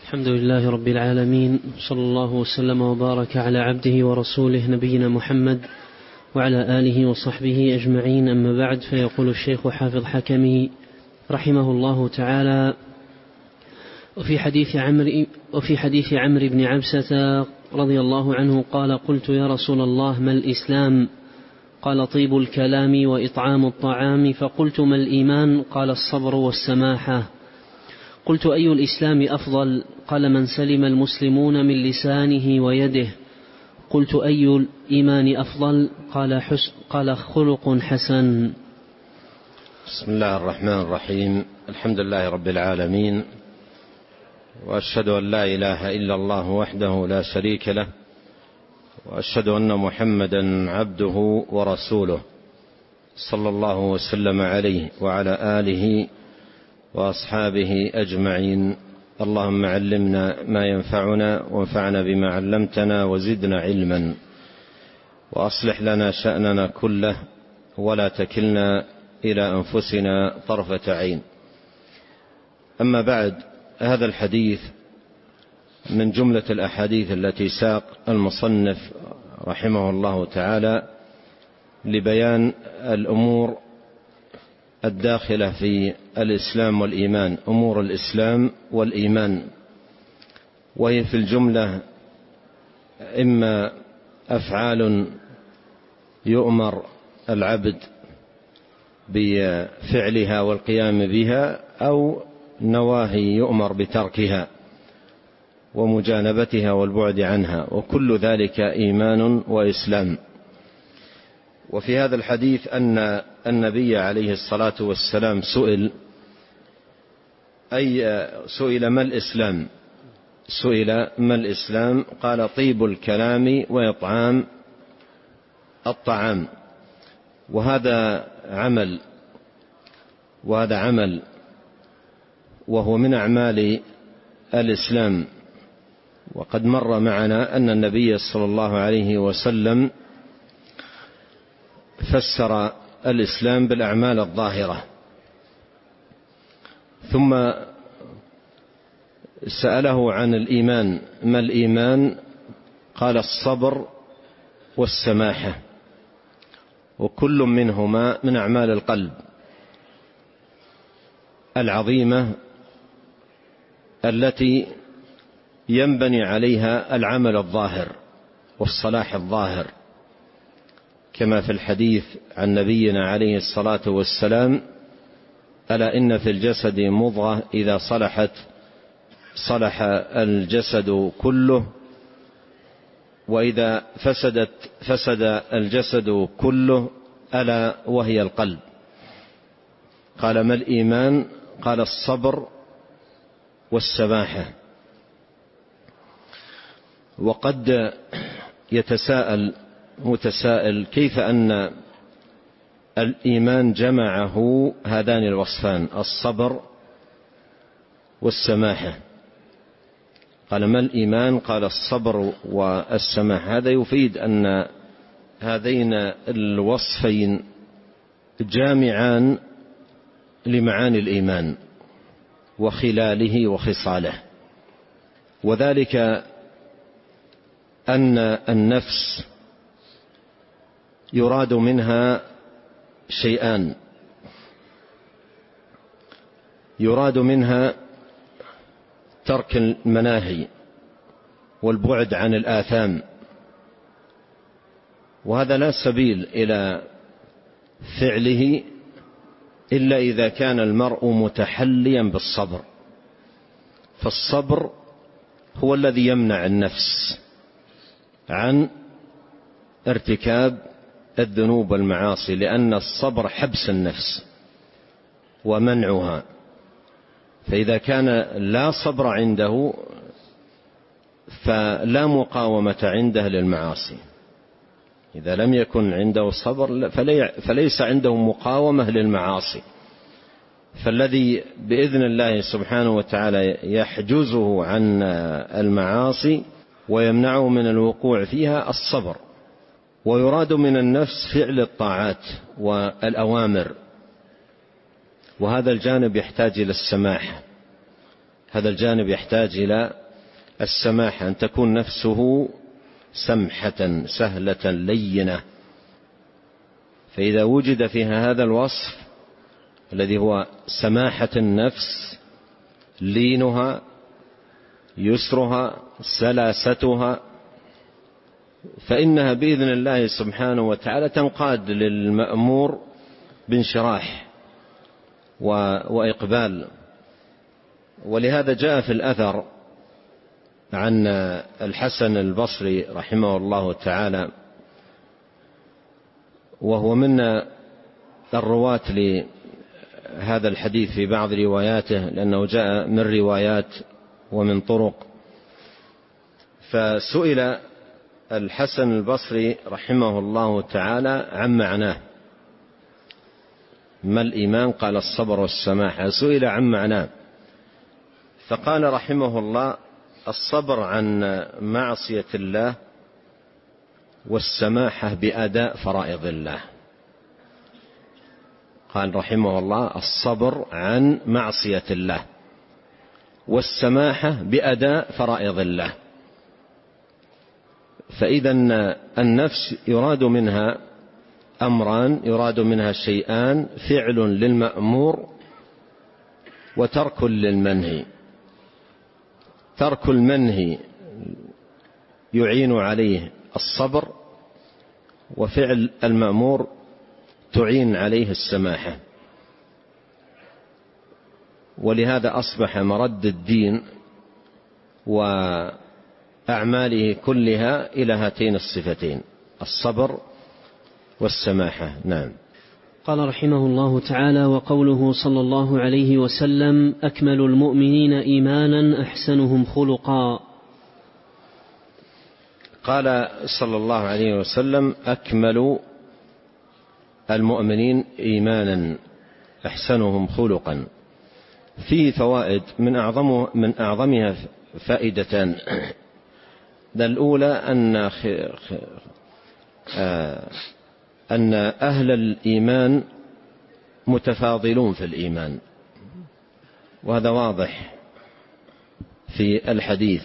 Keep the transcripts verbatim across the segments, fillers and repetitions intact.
الحمد لله رب العالمين، صلى الله وسلم وبارك على عبده ورسوله نبينا محمد وعلى آله وصحبه أجمعين. أما بعد، فيقول الشيخ حافظ حكمي رحمه الله تعالى: وفي حديث عمرو وفي حديث عمرو بن عبسة رضي الله عنه قال: قلت يا رسول الله ما الإسلام؟ قال: طيب الكلام وإطعام الطعام. فقلت: ما الإيمان؟ قال: الصبر والسماحة. قلت: أي الإسلام أفضل؟ قال: من سلم المسلمون من لسانه ويده. قلت: أي الإيمان أفضل؟ قال: حسن قال: خلق حسن. بسم الله الرحمن الرحيم. الحمد لله رب العالمين، وأشهد أن لا إله إلا الله وحده لا شريك له، وأشهد أن محمدا عبده ورسوله، صلى الله وسلم عليه وعلى آله وأصحابه أجمعين. اللهم علمنا ما ينفعنا، وانفعنا بما علمتنا، وزدنا علما، وأصلح لنا شأننا كله، ولا تكلنا إلى أنفسنا طرفة عين. أما بعد، هذا الحديث من جملة الأحاديث التي ساق المصنف رحمه الله تعالى لبيان الأمور الداخلة في الإسلام والإيمان، أمور الإسلام والإيمان، وهي في الجملة إما أفعال يؤمر العبد بفعلها والقيام بها، أو نواهي يؤمر بتركها ومجانبتها والبعد عنها، وكل ذلك إيمان وإسلام. وفي هذا الحديث أن النبي عليه الصلاة والسلام سئل أي سئل ما الإسلام؟ سئل ما الإسلام؟ قال: طيب الكلام وإطعام الطعام. وهذا عمل وهذا عمل وهو من أعمال الإسلام. وقد مر معنا أن النبي صلى الله عليه وسلم فسر الإسلام بالأعمال الظاهرة، ثم سأله عن الإيمان: ما الإيمان؟ قال: الصبر والسماحة، وكل منهما من أعمال القلب العظيمة التي ينبني عليها العمل الظاهر والصلاح الظاهر، كما في الحديث عن نبينا عليه الصلاة والسلام: ألا إن في الجسد مضغة إذا صلحت صلح الجسد كله، وإذا فسدت فسد الجسد كله، ألا وهي القلب. قال: ما الإيمان؟ قال: الصبر والسماحة. وقد يتساءل متسائل: كيف أن الإيمان جمعه هذان الوصفان، الصبر والسماحة؟ قال: ما الإيمان؟ قال: الصبر والسماحة. هذا يفيد أن هذين الوصفين جامعان لمعاني الإيمان وخلاله وخصاله، وذلك أن النفس يراد منها شيئان: يراد منها ترك المناهي والبعد عن الآثام، وهذا لا سبيل إلى فعله إلا إذا كان المرء متحليا بالصبر. فالصبر هو الذي يمنع النفس عن ارتكاب الذنوب والمعاصي، لأن الصبر حبس النفس ومنعها. فإذا كان لا صبر عنده فلا مقاومة عنده للمعاصي. إذا لم يكن عنده صبر فليس عنده مقاومة للمعاصي. فالذي بإذن الله سبحانه وتعالى يحجزه عن المعاصي ويمنعه من الوقوع فيها الصبر. ويراد من النفس فعل الطاعات والأوامر، وهذا الجانب يحتاج إلى السماحة. هذا الجانب يحتاج إلى السماحة، أن تكون نفسه سمحة سهلة لينة. فإذا وجد فيها هذا الوصف الذي هو سماحة النفس، لينها، يسرها، سلاستها، فإنها بإذن الله سبحانه وتعالى تنقاد للمأمور بانشراح وإقبال. ولهذا جاء في الأثر عن الحسن البصري رحمه الله تعالى، وهو من الرواة لهذا الحديث في بعض رواياته، لأنه جاء من روايات ومن طرق. فسئل الحسن البصري رحمه الله تعالى عن معناه، ما الإيمان؟ قال الصبر والسماحة. سئل عن معناه فقال رحمه الله: الصبر عن معصية الله والسماحة بأداء فرائض الله. قال رحمه الله: الصبر عن معصية الله والسماحة بأداء فرائض الله. فإذا النفس يراد منها أمران، يراد منها شيئان: فعل للمأمور وترك للمنهي. ترك المنهي يعين عليه الصبر، وفعل المأمور تعين عليه السماحة. ولهذا أصبح مرد الدين وأعماله كلها إلى هاتين الصفتين: الصبر والسماحة. نعم. قال رحمه الله تعالى: وقوله صلى الله عليه وسلم: أكمل المؤمنين إيمانا أحسنهم خلقا. قال صلى الله عليه وسلم: أكمل المؤمنين إيمانا أحسنهم خلقا. فيه فوائد من أعظم من أعظمها فائدتان. الأولى أن أن أهل الإيمان متفاضلون في الإيمان، وهذا واضح في الحديث.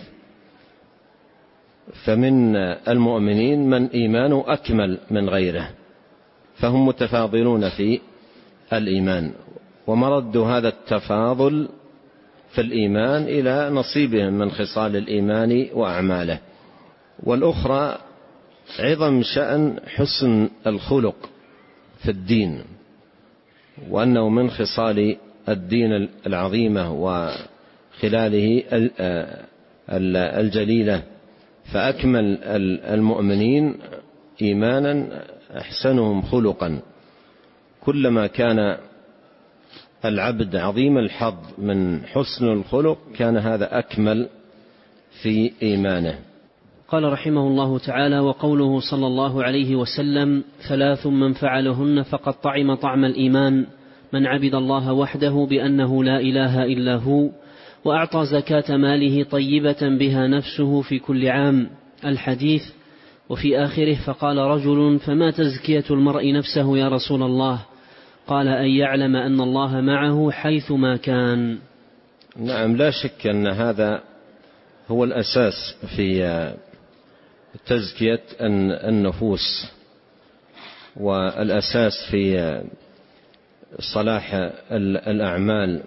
فمن المؤمنين من إيمانه أكمل من غيره، فهم متفاضلون في الإيمان، ومرد هذا التفاضل في الإيمان إلى نصيبهم من خصال الإيمان وأعماله. والأخرى عظم شأن حسن الخلق في الدين، وأنه من خصال الدين العظيمة وخلاله الجليلة. فأكمل المؤمنين إيمانا أحسنهم خلقا. كلما كان العبد عظيم الحظ من حسن الخلق كان هذا أكمل في إيمانه. قال رحمه الله تعالى: وقوله صلى الله عليه وسلم: ثلاث من فعلهن فقد طعم طعم الإيمان: من عبد الله وحده بأنه لا إله إلا هو، وأعطى زكاة ماله طيبة بها نفسه في كل عام. الحديث. وفي آخره: فقال رجل: فما تزكية المرء نفسه يا رسول الله؟ قال: أن يعلم أن الله معه حيثما كان. نعم، لا شك أن هذا هو الأساس في تزكية النفوس، والأساس في صلاح الأعمال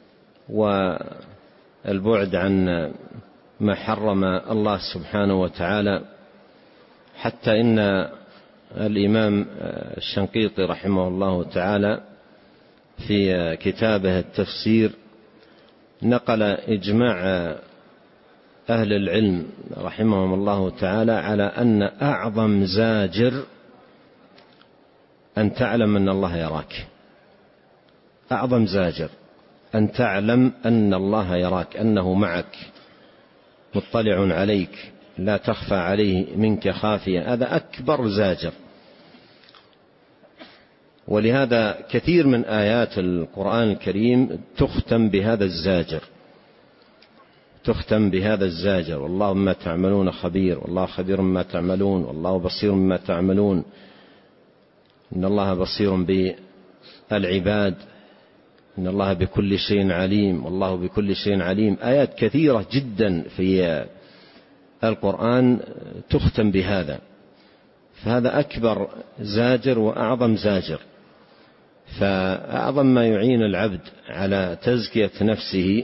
والبعد عن ما حرم الله سبحانه وتعالى. حتى إن الإمام الشنقيطي رحمه الله تعالى في كتابه التفسير نقل إجماع أهل العلم رحمهم الله تعالى على أن أعظم زاجر أن تعلم أن الله يراك. أعظم زاجر أن تعلم أن الله يراك، أنه معك مطلع عليك، لا تخفى عليه منك خافية. هذا أكبر زاجر. ولهذا كثير من آيات القرآن الكريم تختم بهذا الزاجر، تختم بهذا الزاجر: والله ما تعملون خبير، والله خبير ما تعملون، والله بصير ما تعملون، إن الله بصير بالعباد. إن الله بكل شيء عليم والله بكل شيء عليم. آيات كثيرة جدا في القرآن تختم بهذا، فهذا أكبر زاجر وأعظم زاجر. فأعظم ما يعين العبد على تزكية نفسه،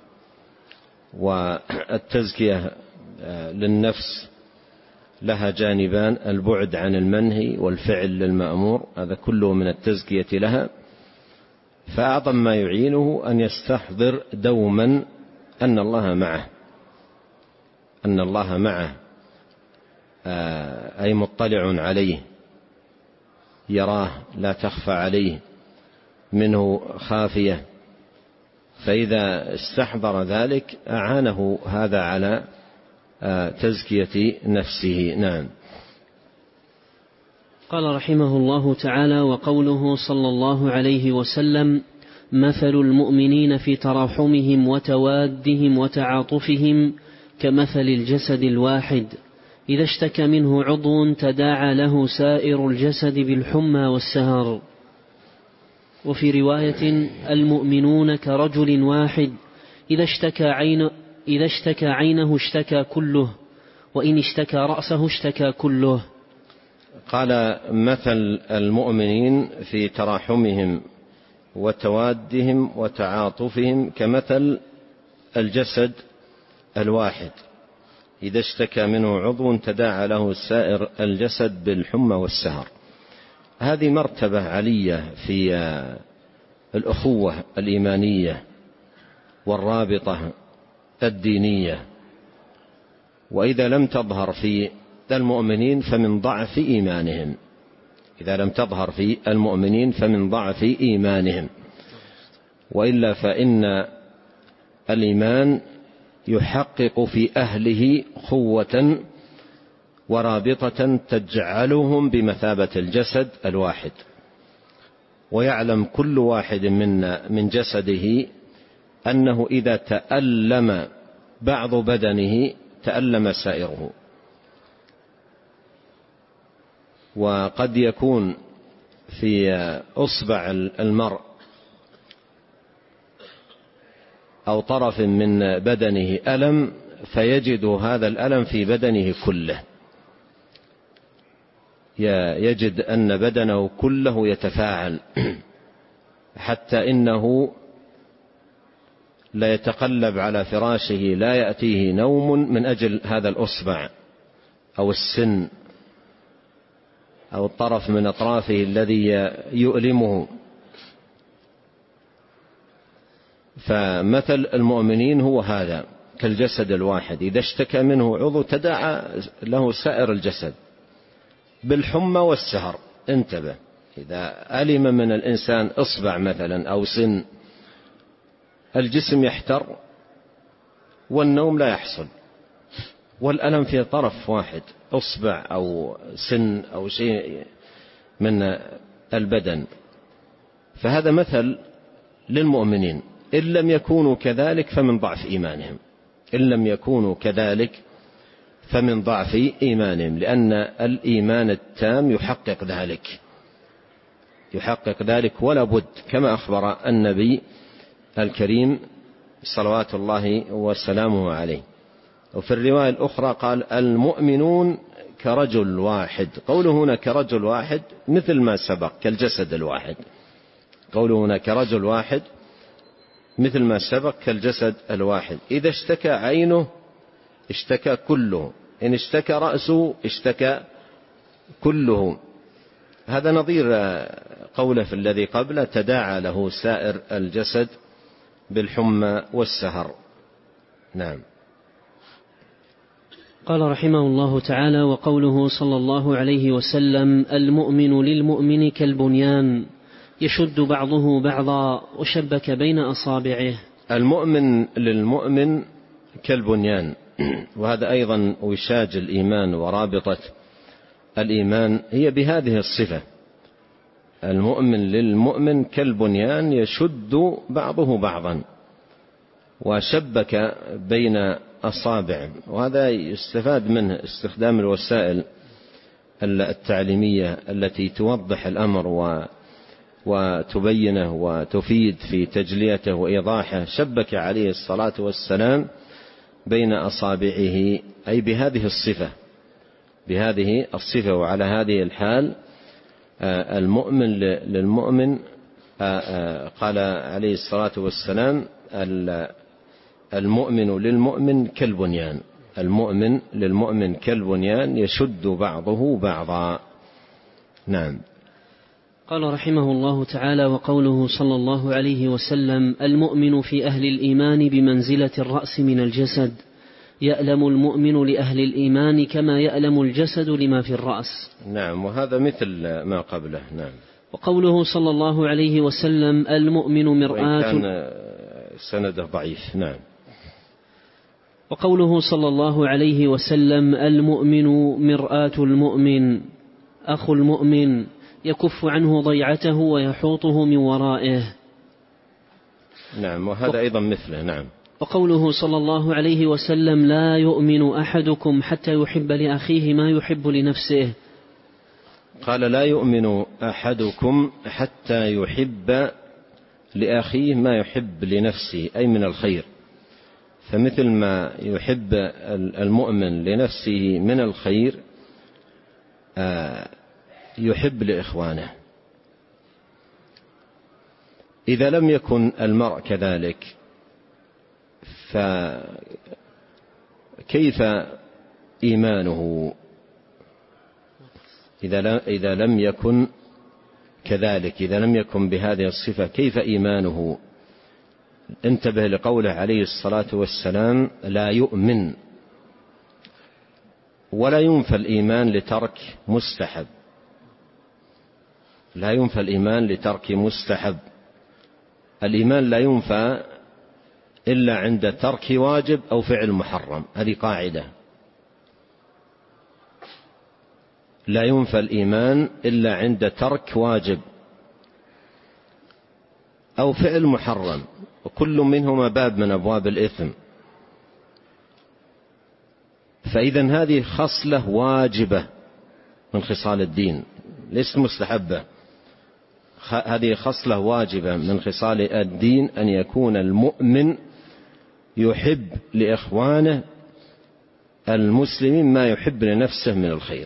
والتزكية للنفس لها جانبان: البعد عن المنهي والفعل للمأمور، هذا كله من التزكية لها. فأعظم ما يعينه أن يستحضر دوما أن الله معه، أن الله معه أي مطلع عليه، يراه لا تخفى عليه منه خافية. فإذا استحضر ذلك أعانه هذا على تزكية نفسه. نعم. قال رحمه الله تعالى: وقوله صلى الله عليه وسلم: مثل المؤمنين في تراحمهم وتوادهم وتعاطفهم كمثل الجسد الواحد إذا اشتكى منه عضو تداعى له سائر الجسد بالحمى والسهر. وفي رواية: المؤمنون كرجل واحد إذا اشتكى عين إذا اشتكى عينه اشتكى كله، وإن اشتكى رأسه اشتكى كله. قال: مثل المؤمنين في تراحمهم وتوادهم وتعاطفهم كمثل الجسد الواحد إذا اشتكى منه عضو تداعى له سائر الجسد بالحمى والسهر. هذه مرتبة علية في الأخوة الإيمانية والرابطة الدينية، وإذا لم تظهر في المؤمنين فمن ضعف إيمانهم إذا لم تظهر في المؤمنين فمن ضعف إيمانهم وإلا فإن الإيمان يحقق في أهله قوة ورابطة تجعلهم بمثابة الجسد الواحد، ويعلم كل واحد منا من جسده أنه إذا تألم بعض بدنه تألم سائره. وقد يكون في أصبع المرء أو طرف من بدنه ألم فيجد هذا الألم في بدنه كله، يجد أن بدنه كله يتفاعل حتى إنه لا يتقلب على فراشه لا يأتيه نوم من أجل هذا الأصبع أو السن أو الطرف من أطرافه الذي يؤلمه. فمثل المؤمنين هو هذا كالجسد الواحد إذا اشتكى منه عضو تداعى له سائر الجسد بالحمى والسهر. انتبه، إذا ألم من الإنسان إصبع مثلا أو سن الجسم يحتر والنوم لا يحصل، والألم في طرف واحد أصبع أو سن أو شيء من البدن. فهذا مثل للمؤمنين، إن لم يكونوا كذلك فمن ضعف إيمانهم إن لم يكونوا كذلك فمن ضعف إيمانهم لأن الإيمان التام يحقق ذلك يحقق ذلك ولا بد، كما أخبر النبي الكريم صلوات الله وسلامه عليه. وفي الرواية الأخرى قال: المؤمنون كرجل واحد. قوله هنا كرجل واحد مثل ما سبق كالجسد الواحد، قوله هنا كرجل واحد مثل ما سبق كالجسد الواحد. إذا اشتكى عينه اشتكى كله، إن اشتكى رأسه اشتكى كله. هذا نظير قوله في الذي قبله: تداعى له سائر الجسد بالحمى والسهر. نعم. قال رحمه الله تعالى: وقوله صلى الله عليه وسلم: المؤمن للمؤمن كالبنيان يشد بعضه بعضا وشبك بين أصابعه. المؤمن للمؤمن كالبنيان، وهذا أيضا وشاج الإيمان ورابطة الإيمان هي بهذه الصفة: المؤمن للمؤمن كالبنيان يشد بعضه بعضا وشبك بين أصابع. وهذا يستفاد منه استخدام الوسائل التعليمية التي توضح الأمر وتبينه وتفيد في تجليته وإيضاحه، شبك عليه الصلاة والسلام بين أصابعه، أي بهذه الصفة بهذه الصفة وعلى هذه الحال المؤمن للمؤمن. قال عليه الصلاة والسلام المؤمن للمؤمن كالبنيان، المؤمن للمؤمن كالبنيان يشد بعضه بعضا. نعم. قال رحمه الله تعالى: وقوله صلى الله عليه وسلم: المؤمن في أهل الإيمان بمنزلة الرأس من الجسد، يألم المؤمن لأهل الإيمان كما يألم الجسد لما في الرأس. نعم، وهذا مثل ما قبله. نعم. وقوله صلى الله عليه وسلم: المؤمن مرآة، كان سنده ضعيف. نعم. وقوله صلى الله عليه وسلم: المؤمن مرآة المؤمن، أخو المؤمن، يكف عنه ضيعته ويحوطه من ورائه. نعم، وهذا أيضا مثله. نعم. وقوله صلى الله عليه وسلم: لا يؤمن أحدكم حتى يحب لأخيه ما يحب لنفسه. قال: لا يؤمن أحدكم حتى يحب لأخيه ما يحب لنفسه، أي من الخير. فمثل ما يحب المؤمن لنفسه من الخير يحب لإخوانه. إذا لم يكن المرء كذلك فكيف إيمانه؟ إذا لم يكن كذلك، إذا لم يكن بهذه الصفة، كيف إيمانه؟ انتبه لقوله عليه الصلاة والسلام: لا يؤمن. ولا ينفى الإيمان لترك مستحب، لا ينفى الإيمان لترك مستحب. الإيمان لا ينفى إلا عند ترك واجب أو فعل محرم، هذه قاعدة. لا ينفى الإيمان إلا عند ترك واجب أو فعل محرم، وكل منهما باب من أبواب الإثم. فإذا هذه خصلة واجبة من خصال الدين، ليست مستحبة. هذه خصلة واجبة من خصال الدين، أن يكون المؤمن يحب لإخوانه المسلمين ما يحب لنفسه من الخير،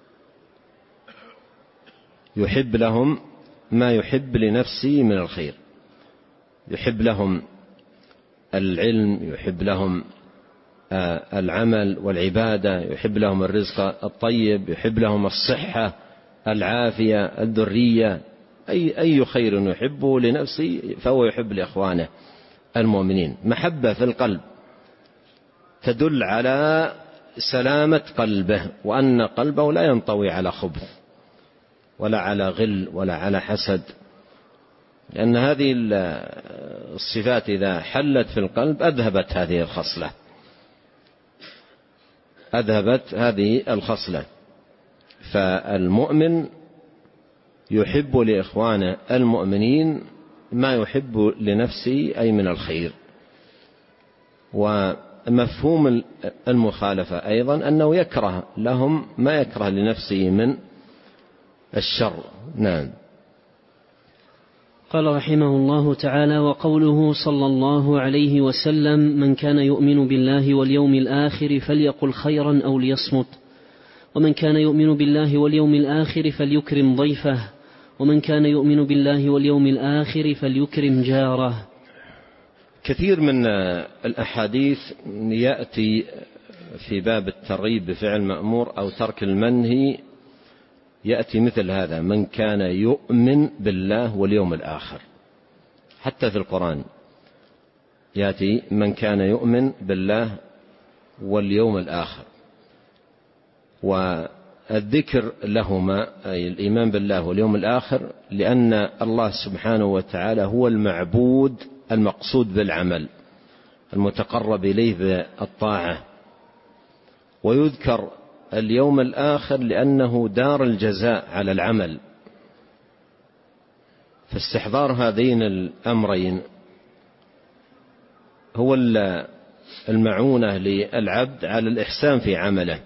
يحب لهم ما يحب لنفسه من الخير، يحب لهم العلم، يحب لهم العمل والعبادة، يحب لهم الرزق الطيب، يحب لهم الصحة، العافية، الذرية، أي أي خير يحبه لنفسه فهو يحب لإخوانه المؤمنين. محبة في القلب تدل على سلامة قلبه، وأن قلبه لا ينطوي على خبث ولا على غل ولا على حسد، لأن هذه الصفات إذا حلت في القلب أذهبت هذه الخصلة، أذهبت هذه الخصلة. فالمؤمن يحب لإخوانه المؤمنين ما يحب لنفسه، أي من الخير. ومفهوم المخالفة أيضا أنه يكره لهم ما يكره لنفسه من الشر. نعم. قال رحمه الله تعالى: وقوله صلى الله عليه وسلم: من كان يؤمن بالله واليوم الآخر فليقل خيرا أو ليصمت، ومن كان يؤمن بالله واليوم الآخر فليكرم ضيفه، ومن كان يؤمن بالله واليوم الآخر فليكرم جاره. كثير من الأحاديث يأتي في باب الترغيب بفعل مأمور أو ترك المنهي، يأتي مثل هذا: من كان يؤمن بالله واليوم الآخر. حتى في القرآن يأتي من كان يؤمن بالله واليوم الآخر، والذكر لهما أي الإيمان بالله واليوم الآخر لأن الله سبحانه وتعالى هو المعبود المقصود بالعمل المتقرب إليه بالطاعة، ويذكر اليوم الآخر لأنه دار الجزاء على العمل. فاستحضار هذين الأمرين هو المعونة للعبد على الإحسان في عمله،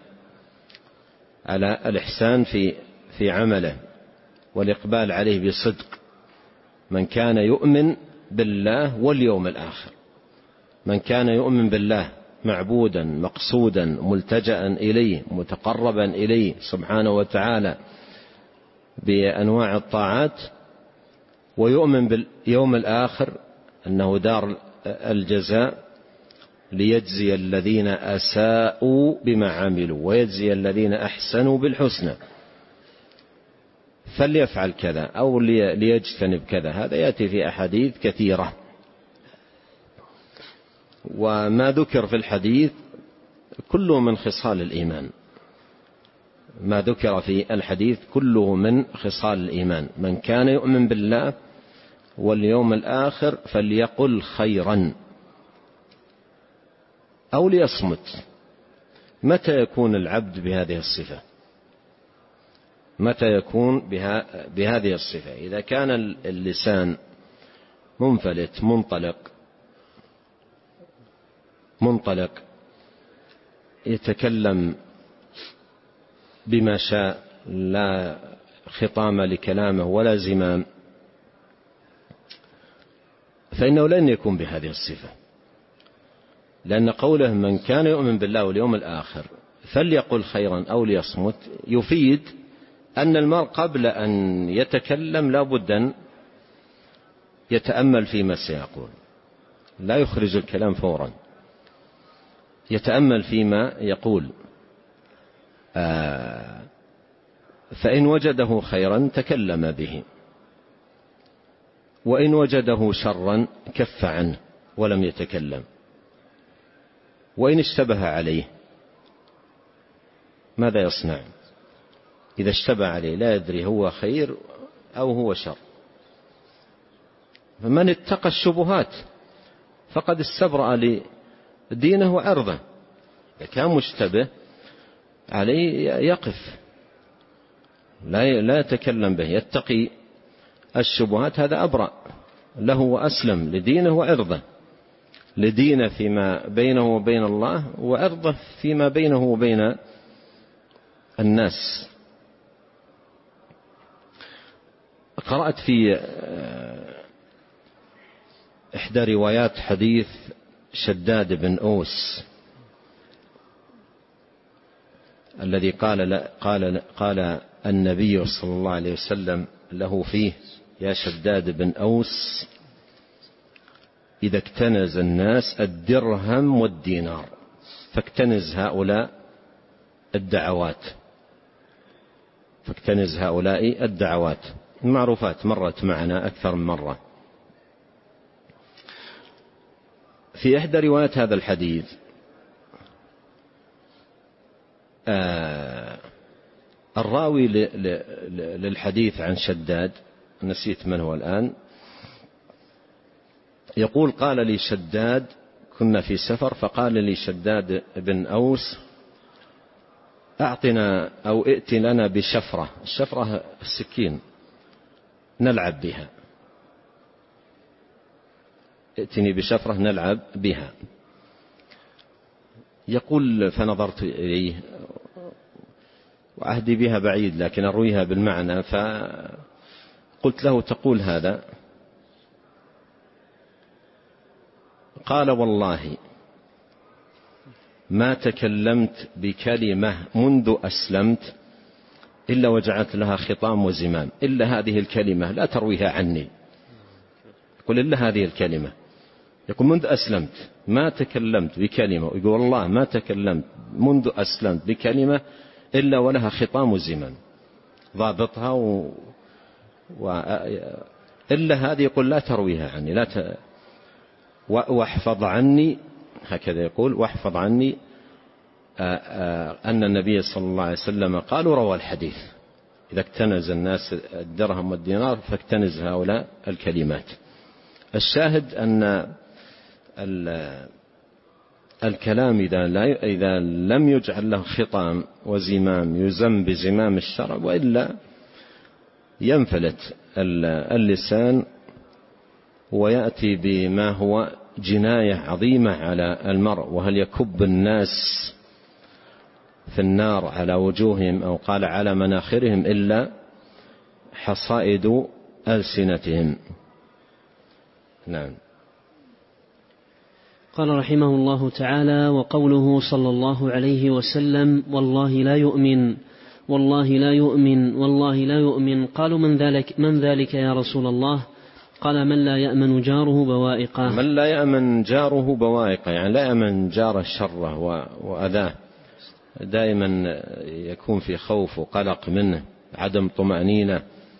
على الإحسان في في عمله والإقبال عليه بصدق من كان يؤمن بالله واليوم الآخر. من كان يؤمن بالله معبودا مقصودا ملتجأ إليه متقربا إليه سبحانه وتعالى بأنواع الطاعات، ويؤمن باليوم الآخر أنه دار الجزاء ليجزي الذين أساءوا بما عملوا ويجزي الذين أحسنوا بالحسنى، فليفعل كذا أو ليجتنب كذا. هذا يأتي في أحاديث كثيرة. وما ذكر في الحديث كله من خصال الإيمان، ما ذكر في الحديث كله من خصال الإيمان. من كان يؤمن بالله واليوم الآخر فليقل خيرا أو ليصمت. متى يكون العبد بهذه الصفة؟ متى يكون بها بهذه الصفة؟ إذا كان اللسان منفلت منطلق منطلق يتكلم بما شاء، لا خطام لكلامه ولا زمام، فإنه لن يكون بهذه الصفة. لأن قوله من كان يؤمن بالله واليوم الآخر فليقل خيرا أو ليصمت يفيد أن المرء قبل أن يتكلم لا بد أن يتأمل فيما سيقول، لا يخرج الكلام فورا، يتأمل فيما يقول. آه فإن وجده خيرا تكلم به، وإن وجده شرا كف عنه ولم يتكلم. وإن اشتبه عليه ماذا يصنع؟ إذا اشتبه عليه لا يدري هو خير أو هو شر. فمن اتقى الشبهات فقد استبرأ لدينه وعرضه. إذا كان مشتبه عليه يقف لا لا يتكلم به، يتقي الشبهات، هذا أبرأ له وأسلم لدينه وعرضه، لدينه فيما بينه وبين الله وعرضه فيما بينه وبين الناس. قرأت في إحدى روايات حديث شداد بن أوس الذي قال قال قال النبي صلى الله عليه وسلم له فيه: يا شداد بن أوس، إذا اكتنز الناس الدرهم والدينار فاكتنز هؤلاء الدعوات فاكتنز هؤلاء الدعوات المعروفات، مرت معنا أكثر من مرة. في إحدى روايات هذا الحديث آه الراوي للحديث عن شداد، نسيت من هو الآن، يقول: قال لي شداد، كنا في سفر، فقال لي شداد بن أوس: أعطنا أو ائت لنا بشفرة. الشفرة السكين نلعب بها، ائتني بشفرة نلعب بها. يقول: فنظرت إليه وعهدي بها بعيد لكن أرويها بالمعنى، فقلت له: تقول هذا؟ قال: والله ما تكلمت بكلمة منذ أسلمت إلا وجعلت لها خطام وزمام، إلا هذه الكلمة لا ترويها عني. يقول: إلا هذه الكلمة. يقول: منذ أسلمت ما تكلمت بكلمة، يقول: والله ما تكلمت منذ أسلمت بكلمة إلا ولها خطام وزمام ضابطها و... و... إلا هذه. يقول: لا ترويها عني، لا ت... واحفظ عني، هكذا يقول: واحفظ عني آآ آآ أن النبي صلى الله عليه وسلم قال روى الحديث: إذا اكتنز الناس الدرهم والدينار فاكتنز هؤلاء الكلمات. الشاهد أن الكلام إذا, لا إذا لم يجعل له خطام وزمام يزم بزمام الشرع، وإلا ينفلت اللسان ويأتي بما هو جناية عظيمة على المرء. وهل يكب الناس في النار على وجوههم أو قال على مناخرهم إلا حصائد ألسنتهم. نعم. قال رحمه الله تعالى: وقوله صلى الله عليه وسلم: والله لا يؤمن والله لا يؤمن والله لا يؤمن. قالوا: من ذلك, من ذلك يا رسول الله؟ قال: من لا يأمن جاره بوائقه. من لا يأمن جاره بوائقه، يعني لا يأمن جاره شره وأذاه، دائما يكون في خوف وقلق منه، عدم طمأنينة.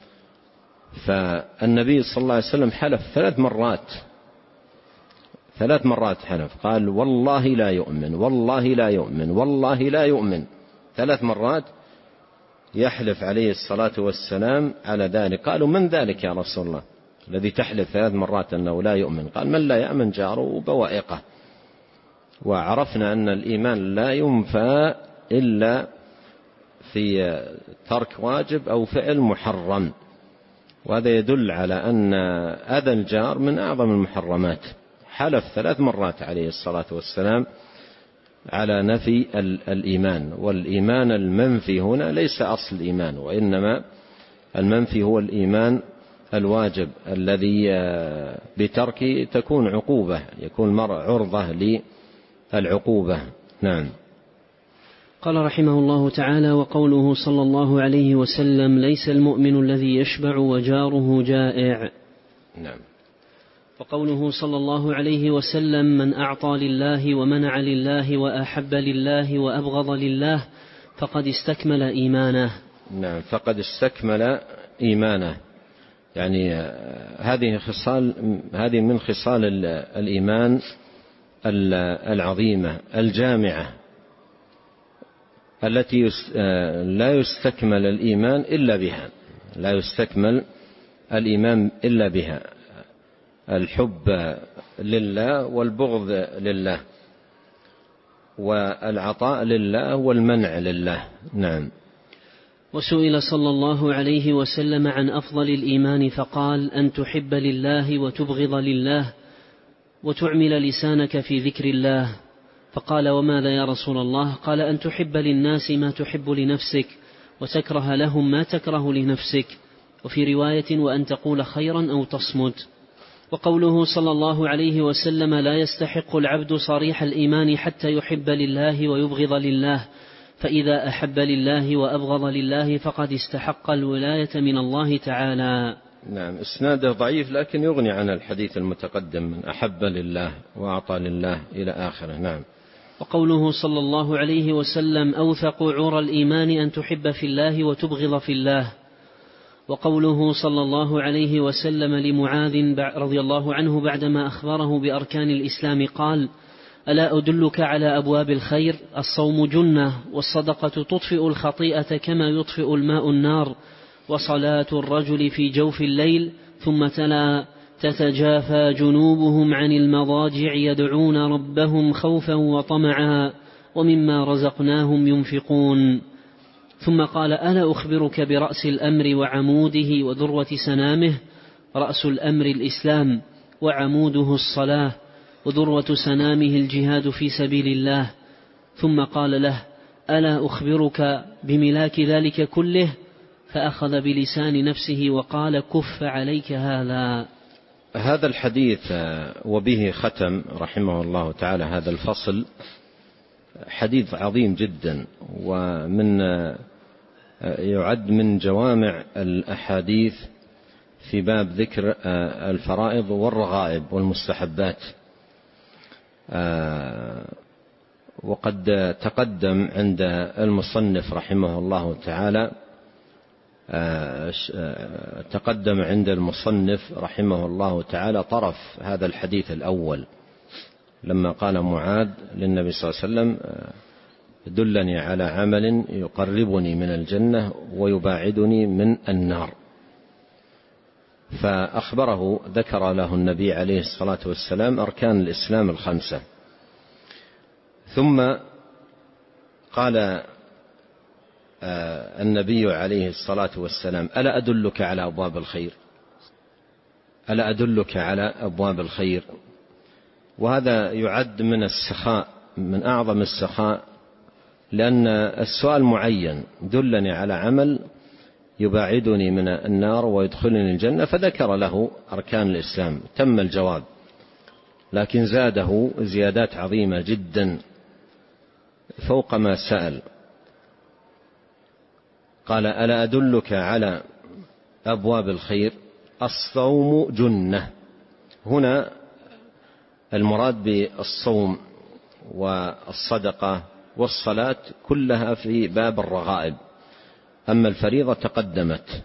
فالنبي صلى الله عليه وسلم حلف ثلاث مرات ثلاث مرات حلف، قال: والله لا يؤمن والله لا يؤمن والله لا يؤمن، ثلاث مرات يحلف عليه الصلاة والسلام على ذلك. قالوا: من ذلك يا رسول الله الذي تحلف ثلاث مرات أنه لا يؤمن؟ قال: من لا يأمن جاره بوائقه. وعرفنا أن الإيمان لا ينفى إلا في ترك واجب أو فعل محرم، وهذا يدل على أن أذى الجار من أعظم المحرمات. حلف ثلاث مرات عليه الصلاة والسلام على نفي الإيمان، والإيمان المنفي هنا ليس أصل الإيمان، وإنما المنفي هو الإيمان الواجب الذي بتركه تكون عقوبة، يكون المرء عرضة للعقوبة. نعم. قال رحمه الله تعالى: وقوله صلى الله عليه وسلم: ليس المؤمن الذي يشبع وجاره جائع. نعم. وقوله صلى الله عليه وسلم: من أعطى لله ومنع لله وأحب لله وأبغض لله فقد استكمل إيمانه. نعم، فقد استكمل إيمانه، يعني هذه خصال هذه من خصال الإيمان العظيمة الجامعة التي لا يستكمل الإيمان إلا بها، لا يستكمل الإيمان إلا بها: الحب لله والبغض لله، والعطاء لله والمنع لله. نعم. وسئل صلى الله عليه وسلم عن أفضل الإيمان فقال: أن تحب لله وتبغض لله وتعمل لسانك في ذكر الله. فقال: وماذا يا رسول الله؟ قال: أن تحب للناس ما تحب لنفسك وتكره لهم ما تكره لنفسك. وفي رواية: وأن تقول خيرا أو تصمت. وقوله صلى الله عليه وسلم: لا يستحق العبد صريح الإيمان حتى يحب لله ويبغض لله، فإذا أحب لله وأبغض لله فقد استحق الولاية من الله تعالى. نعم، إسناده ضعيف لكن يغني عن الحديث المتقدم: من أحب لله وأعطى لله إلى آخره. نعم. وقوله صلى الله عليه وسلم: أوثق عرى الإيمان أن تحب في الله وتبغض في الله. وقوله صلى الله عليه وسلم لمعاذ رضي الله عنه بعدما أخبره بأركان الإسلام قال: ألا أدلك على أبواب الخير؟ الصوم جنة، والصدقة تطفئ الخطيئة كما يطفئ الماء النار، وصلاة الرجل في جوف الليل. ثم تلا: تتجافى جنوبهم عن المضاجع يدعون ربهم خوفا وطمعا ومما رزقناهم ينفقون. ثم قال: ألا أخبرك برأس الأمر وعموده وذروة سنامه؟ رأس الأمر الإسلام، وعموده الصلاة، وذروة سنامه الجهاد في سبيل الله. ثم قال له: ألا أخبرك بملاك ذلك كله؟ فأخذ بلسان نفسه وقال: كف عليك هذا. هذا الحديث وبه ختم رحمه الله تعالى هذا الفصل، حديث عظيم جدا، ومن يعد من جوامع الأحاديث في باب ذكر الفرائض والرغائب والمستحبات. وقد تقدم عند المصنف رحمه الله تعالى تقدم عند المصنف رحمه الله تعالى طرف هذا الحديث الأول لما قال معاذ للنبي صلى الله عليه وسلم: دلني على عمل يقربني من الجنة ويباعدني من النار. فأخبره، ذكر له النبي عليه الصلاة والسلام أركان الإسلام الخمسة، ثم قال النبي عليه الصلاة والسلام: ألا أدلك على أبواب الخير؟ ألا أدلك على أبواب الخير؟ وهذا يعد من السخاء، من أعظم السخاء، لأن السؤال معين: دلني على عمل يباعدني من النار ويدخلني الجنة، فذكر له أركان الإسلام، تم الجواب. لكن زاده زيادات عظيمة جدا فوق ما سأل. قال: ألا أدلك على أبواب الخير؟ الصوم جنة. هنا المراد بالصوم والصدقة والصلاة كلها في باب الرغائب، أما الفريضة تقدمت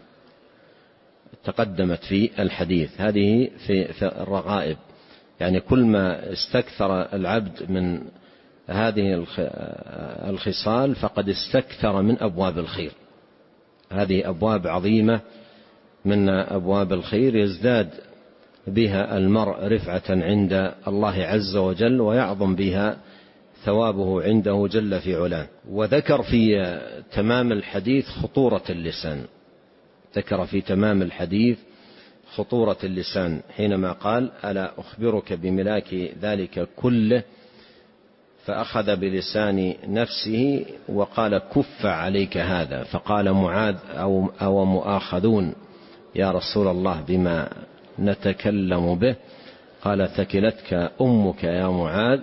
تقدمت في الحديث، هذه في الرغائب، يعني كل ما استكثر العبد من هذه الخصال فقد استكثر من أبواب الخير. هذه أبواب عظيمة من أبواب الخير يزداد بها المرء رفعة عند الله عز وجل، ويعظم بها ثوابه عنده جل في علاه. وذكر في تمام الحديث خطورة اللسان، ذكر في تمام الحديث خطورة اللسان حينما قال: ألا أخبرك بملاك ذلك كله؟ فأخذ بلسان نفسه وقال: كف عليك هذا. فقال معاذ: أو, أو مؤاخذون يا رسول الله بما نتكلم به؟ قال: ثكلتك أمك يا معاذ،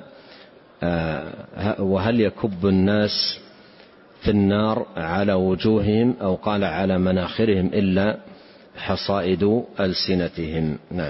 وهل يكب الناس في النار على وجوههم، أو قال على مناخرهم، إلا حصائد ألسنتهم. نعم.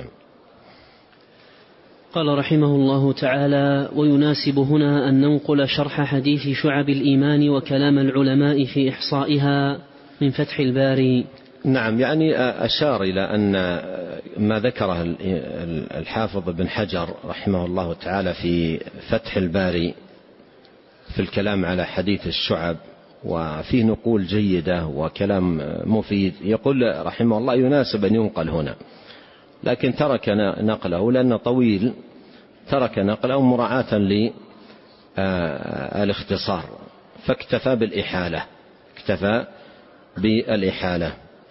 قال رحمه الله تعالى: ويناسب هنا أن ننقل شرح حديث شعب الإيمان وكلام العلماء في إحصائها من فتح الباري. نعم، يعني أشار إلى أن ما ذكره الحافظ بن حجر رحمه الله تعالى في فتح الباري في الكلام على حديث الشعب، وفيه نقول جيدة وكلام مفيد، يقول رحمه الله يناسب أن ينقل هنا، لكن ترك نقله لأنه طويل، ترك نقله مراعاة للاختصار، فاكتفى بالإحالة اكتفى بالإحالة.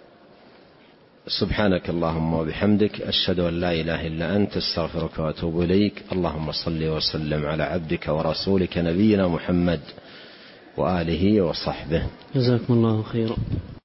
سبحانك اللهم وبحمدك، أشهد أن لا إله إلا أنت، استغفرك وأتوب إليك. اللهم صل وسلم على عبدك ورسولك نبينا محمد وآله وصحبه. جزاكم الله خيرا.